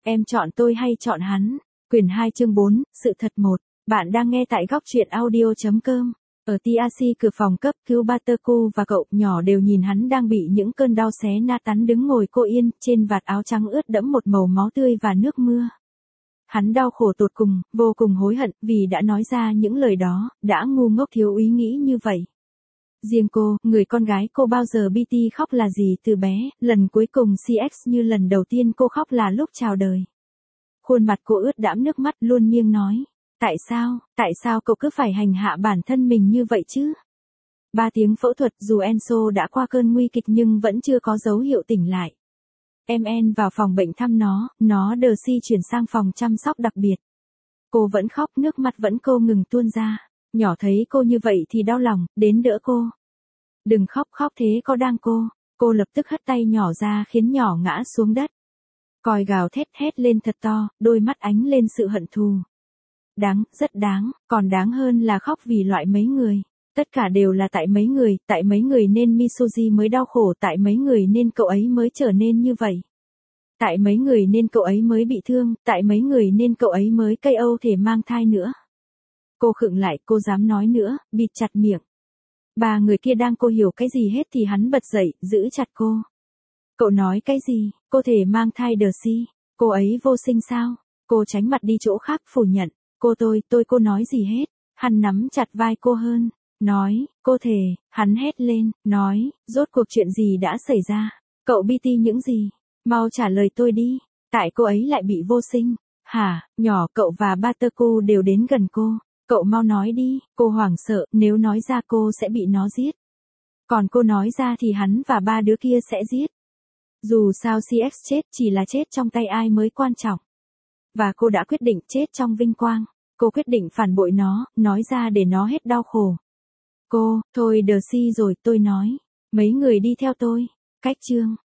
Em chọn tôi hay chọn hắn? Quyển 2 chương 4, sự thật 1. Bạn đang nghe tại góc truyện audio.com. Ở TRC cửa phòng cấp cứu Buttercu và cậu nhỏ đều nhìn hắn đang bị những cơn đau xé nát tắn đứng ngồi cô yên, trên vạt áo trắng ướt đẫm một màu máu tươi và nước mưa. Hắn đau khổ tột cùng, vô cùng hối hận vì đã nói ra những lời đó, đã ngu ngốc thiếu úy nghĩ như vậy. Riêng cô, người con gái cô bao giờ BT khóc là gì từ bé, lần cuối cùng CX như lần đầu tiên cô khóc là lúc chào đời. Khuôn mặt cô ướt đẫm nước mắt luôn miêng nói. Tại sao cậu cứ phải hành hạ bản thân mình như vậy chứ? 3 tiếng phẫu thuật dù Enzo đã qua cơn nguy kịch nhưng vẫn chưa có dấu hiệu tỉnh lại. Em vào phòng bệnh thăm nó đờ si chuyển sang phòng chăm sóc đặc biệt. Cô vẫn khóc, nước mắt vẫn cô ngừng tuôn ra. Nhỏ thấy cô như vậy thì đau lòng, đến đỡ cô. Đừng khóc thế có đang cô lập tức hất tay nhỏ ra khiến nhỏ ngã xuống đất. Còi gào thét hét lên thật to, đôi mắt ánh lên sự hận thù. Đáng, rất đáng, còn đáng hơn là khóc vì loại mấy người. Tất cả đều là tại mấy người nên Misoji mới đau khổ, tại mấy người nên cậu ấy mới trở nên như vậy. Tại mấy người nên cậu ấy mới bị thương, tại mấy người nên cậu ấy mới KO thể mang thai nữa. Cô khựng lại, cô dám nói nữa, bịt chặt miệng. 3 người kia đang cô hiểu cái gì hết thì hắn bật dậy, giữ chặt cô. Cậu nói cái gì, cô thể mang thai đờ si, cô ấy vô sinh sao? Cô tránh mặt đi chỗ khác phủ nhận, cô nói gì hết, hắn nắm chặt vai cô hơn, nói, cô thể, hắn hét lên, nói, rốt cuộc chuyện gì đã xảy ra, cậu BT những gì, mau trả lời tôi đi, tại cô ấy lại bị vô sinh, hả, nhỏ cậu và Buttercu đều đến gần cô. Cậu mau nói đi, cô hoảng sợ, nếu nói ra cô sẽ bị nó giết. Còn cô nói ra thì hắn và 3 đứa kia sẽ giết. Dù sao CX chết chỉ là chết trong tay ai mới quan trọng. Và cô đã quyết định chết trong vinh quang. Cô quyết định phản bội nó, nói ra để nó hết đau khổ. Thôi đờ si rồi tôi nói. Mấy người đi theo tôi. Cách chương.